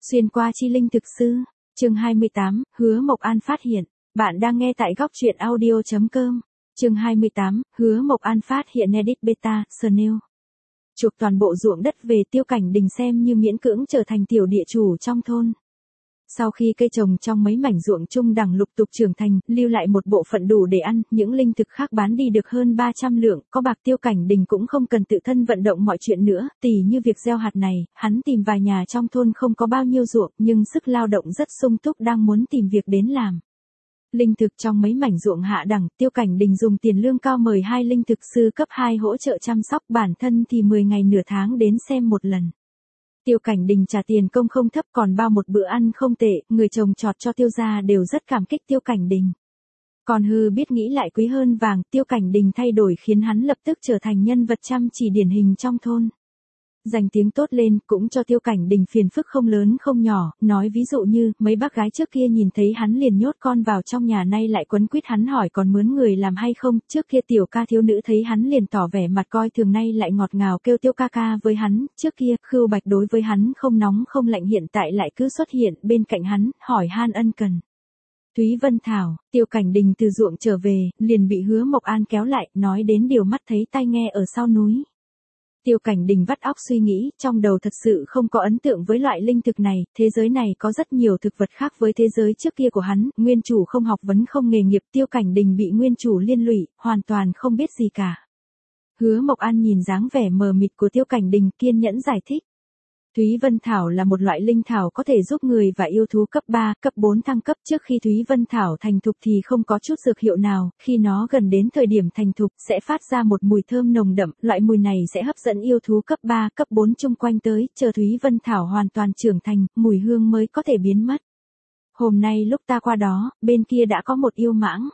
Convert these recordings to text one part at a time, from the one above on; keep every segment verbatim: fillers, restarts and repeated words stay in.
Xuyên qua chi linh thực sư, chương hai mươi tám, Hứa Mộc An phát hiện. Bạn đang nghe tại góc truyện audio chấm com. Chương hai mươi tám, Hứa Mộc An phát hiện edit beta, Snail. Chuộc toàn bộ ruộng đất về Tiêu Cảnh Đình xem như miễn cưỡng trở thành tiểu địa chủ trong thôn. Sau khi cây trồng trong mấy mảnh ruộng trung đẳng lục tục trưởng thành, lưu lại một bộ phận đủ để ăn, những linh thực khác bán đi được hơn ba trăm lượng, có bạc Tiêu Cảnh Đình cũng không cần tự thân vận động mọi chuyện nữa, tỉ như việc gieo hạt này, hắn tìm vài nhà trong thôn không có bao nhiêu ruộng, nhưng sức lao động rất sung túc đang muốn tìm việc đến làm. Linh thực trong mấy mảnh ruộng hạ đẳng, Tiêu Cảnh Đình dùng tiền lương cao mời hai linh thực sư cấp hai hỗ trợ chăm sóc, bản thân thì mười ngày nửa tháng đến xem một lần. Tiêu Cảnh Đình trả tiền công không thấp, còn bao một bữa ăn không tệ, người trồng trọt cho Tiêu gia đều rất cảm kích Tiêu Cảnh Đình. Còn hư biết nghĩ lại quý hơn vàng, Tiêu Cảnh Đình thay đổi khiến hắn lập tức trở thành nhân vật chăm chỉ điển hình trong thôn. Danh tiếng tốt lên cũng cho Tiêu Cảnh Đình phiền phức không lớn không nhỏ, nói ví dụ như, mấy bác gái trước kia nhìn thấy hắn liền nhốt con vào trong nhà, nay lại quấn quýt hắn hỏi còn mướn người làm hay không, trước kia tiểu ca thiếu nữ thấy hắn liền tỏ vẻ mặt coi thường, nay lại ngọt ngào kêu Tiêu ca ca với hắn, trước kia, Khưu Bạch đối với hắn không nóng không lạnh, hiện tại lại cứ xuất hiện bên cạnh hắn, hỏi han ân cần. Thúy Vân Thảo, Tiêu Cảnh Đình từ ruộng trở về, liền bị Hứa Mộc An kéo lại, nói đến điều mắt thấy tai nghe ở sau núi. Tiêu Cảnh Đình vắt óc suy nghĩ, trong đầu thật sự không có ấn tượng với loại linh thực này, thế giới này có rất nhiều thực vật khác với thế giới trước kia của hắn, nguyên chủ không học vấn không nghề nghiệp, Tiêu Cảnh Đình bị nguyên chủ liên lụy, hoàn toàn không biết gì cả. Hứa Mộc An nhìn dáng vẻ mờ mịt của Tiêu Cảnh Đình, kiên nhẫn giải thích. Thúy Vân Thảo là một loại linh thảo có thể giúp người và yêu thú cấp ba, cấp bốn thăng cấp, trước khi Thúy Vân Thảo thành thục thì không có chút dược hiệu nào, khi nó gần đến thời điểm thành thục sẽ phát ra một mùi thơm nồng đậm, loại mùi này sẽ hấp dẫn yêu thú cấp ba, cấp bốn chung quanh tới, chờ Thúy Vân Thảo hoàn toàn trưởng thành, mùi hương mới có thể biến mất. Hôm nay lúc ta qua đó, bên kia đã có một yêu mãng.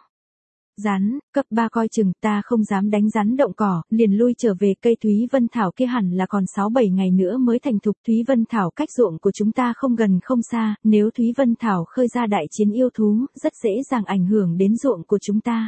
Rắn, cấp ba coi chừng, ta không dám đánh rắn động cỏ, liền lui trở về, cây Thúy Vân Thảo kia hẳn là còn sáu bảy ngày nữa mới thành thục. Thúy Vân Thảo cách ruộng của chúng ta không gần không xa, nếu Thúy Vân Thảo khơi ra đại chiến yêu thú, rất dễ dàng ảnh hưởng đến ruộng của chúng ta.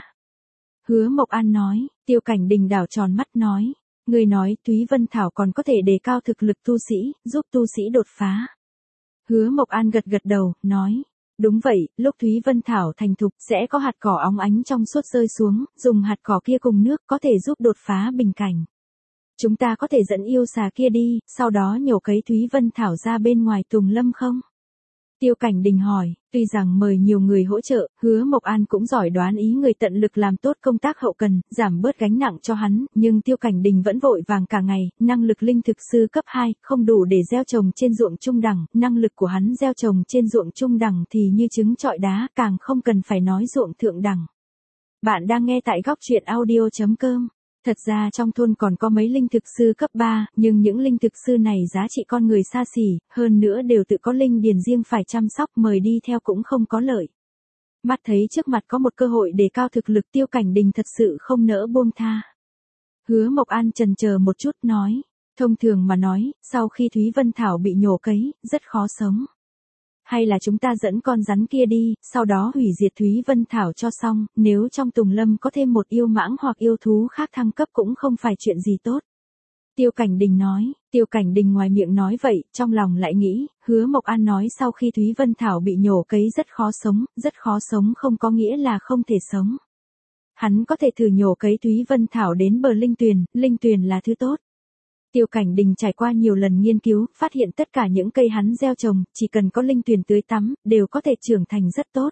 Hứa Mộc An nói, Tiêu Cảnh Đình đảo tròn mắt nói, người nói Thúy Vân Thảo còn có thể đề cao thực lực tu sĩ, giúp tu sĩ đột phá. Hứa Mộc An gật gật đầu, nói. Đúng vậy, lúc Thúy Vân Thảo thành thục sẽ có hạt cỏ óng ánh trong suốt rơi xuống, dùng hạt cỏ kia cùng nước có thể giúp đột phá bình cảnh. Chúng ta có thể dẫn yêu xà kia đi, sau đó nhổ cấy Thúy Vân Thảo ra bên ngoài Tùng Lâm không? Tiêu Cảnh Đình hỏi, tuy rằng mời nhiều người hỗ trợ, Hứa Mộc An cũng giỏi đoán ý người, tận lực làm tốt công tác hậu cần, giảm bớt gánh nặng cho hắn, nhưng Tiêu Cảnh Đình vẫn vội vàng cả ngày, năng lực linh thực sư cấp hai, không đủ để gieo trồng trên ruộng trung đẳng, năng lực của hắn gieo trồng trên ruộng trung đẳng thì như trứng trọi đá, càng không cần phải nói ruộng thượng đẳng. Bạn đang nghe tại góc truyện audio chấm com. Thật ra trong thôn còn có mấy linh thực sư cấp ba, nhưng những linh thực sư này giá trị con người xa xỉ, hơn nữa đều tự có linh điền riêng phải chăm sóc, mời đi theo cũng không có lợi. Mắt thấy trước mặt có một cơ hội đề cao thực lực, Tiêu Cảnh Đình thật sự không nỡ buông tha. Hứa Mộc An chần chờ một chút nói, thông thường mà nói, sau khi Thúy Vân Thảo bị nhổ cấy, rất khó sống. Hay là chúng ta dẫn con rắn kia đi, sau đó hủy diệt Thúy Vân Thảo cho xong, nếu trong Tùng Lâm có thêm một yêu mãng hoặc yêu thú khác thăng cấp cũng không phải chuyện gì tốt. Tiêu Cảnh Đình nói, Tiêu Cảnh Đình ngoài miệng nói vậy, trong lòng lại nghĩ, Hứa Mộc An nói sau khi Thúy Vân Thảo bị nhổ cấy rất khó sống, rất khó sống không có nghĩa là không thể sống. Hắn có thể thử nhổ cấy Thúy Vân Thảo đến bờ linh tuyền, linh tuyền là thứ tốt. Tiêu Cảnh Đình trải qua nhiều lần nghiên cứu, phát hiện tất cả những cây hắn gieo trồng, chỉ cần có linh tuyền tưới tắm, đều có thể trưởng thành rất tốt.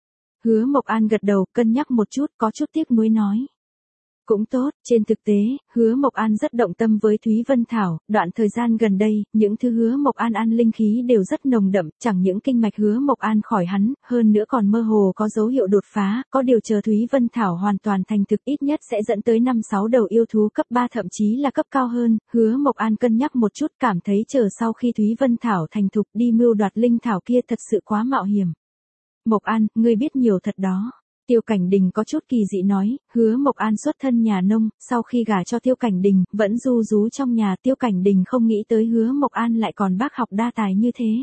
Hứa Mộc An gật đầu, cân nhắc một chút, có chút tiếc nuối nói. Cũng tốt, trên thực tế, Hứa Mộc An rất động tâm với Thúy Vân Thảo, đoạn thời gian gần đây, những thứ Hứa Mộc An ăn linh khí đều rất nồng đậm, chẳng những kinh mạch Hứa Mộc An khỏi hắn, hơn nữa còn mơ hồ có dấu hiệu đột phá, có điều chờ Thúy Vân Thảo hoàn toàn thành thực ít nhất sẽ dẫn tới năm sáu đầu yêu thú cấp ba thậm chí là cấp cao hơn. Hứa Mộc An cân nhắc một chút, cảm thấy chờ sau khi Thúy Vân Thảo thành thục đi mưu đoạt linh thảo kia thật sự quá mạo hiểm. Mộc An, ngươi biết nhiều thật đó. Tiêu Cảnh Đình có chút kỳ dị nói, Hứa Mộc An xuất thân nhà nông, sau khi gả cho Tiêu Cảnh Đình, vẫn ru rú trong nhà. Tiêu Cảnh Đình không nghĩ tới Hứa Mộc An lại còn bác học đa tài như thế.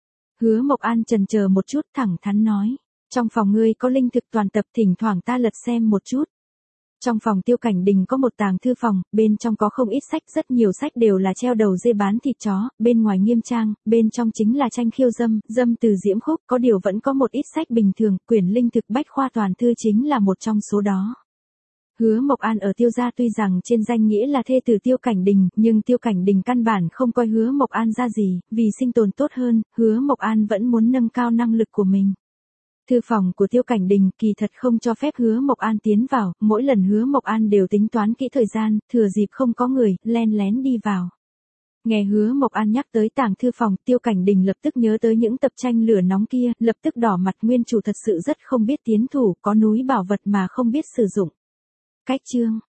Hứa Mộc An chần chờ một chút, thẳng thắn nói, trong phòng ngươi có linh thực toàn tập, thỉnh thoảng ta lật xem một chút. Trong phòng Tiêu Cảnh Đình có một tàng thư phòng, bên trong có không ít sách, rất nhiều sách đều là treo đầu dê bán thịt chó, bên ngoài nghiêm trang, bên trong chính là tranh khiêu dâm, dâm từ diễm khúc, có điều vẫn có một ít sách bình thường, quyển linh thực bách khoa toàn thư chính là một trong số đó. Hứa Mộc An ở Tiêu gia tuy rằng trên danh nghĩa là thê tử Tiêu Cảnh Đình, nhưng Tiêu Cảnh Đình căn bản không coi Hứa Mộc An ra gì, vì sinh tồn tốt hơn, Hứa Mộc An vẫn muốn nâng cao năng lực của mình. Thư phòng của Tiêu Cảnh Đình kỳ thật không cho phép Hứa Mộc An tiến vào, mỗi lần Hứa Mộc An đều tính toán kỹ thời gian, thừa dịp không có người, len lén đi vào. Nghe Hứa Mộc An nhắc tới tàng thư phòng, Tiêu Cảnh Đình lập tức nhớ tới những tập tranh lửa nóng kia, lập tức đỏ mặt, nguyên chủ thật sự rất không biết tiến thủ, có núi bảo vật mà không biết sử dụng. Cách chương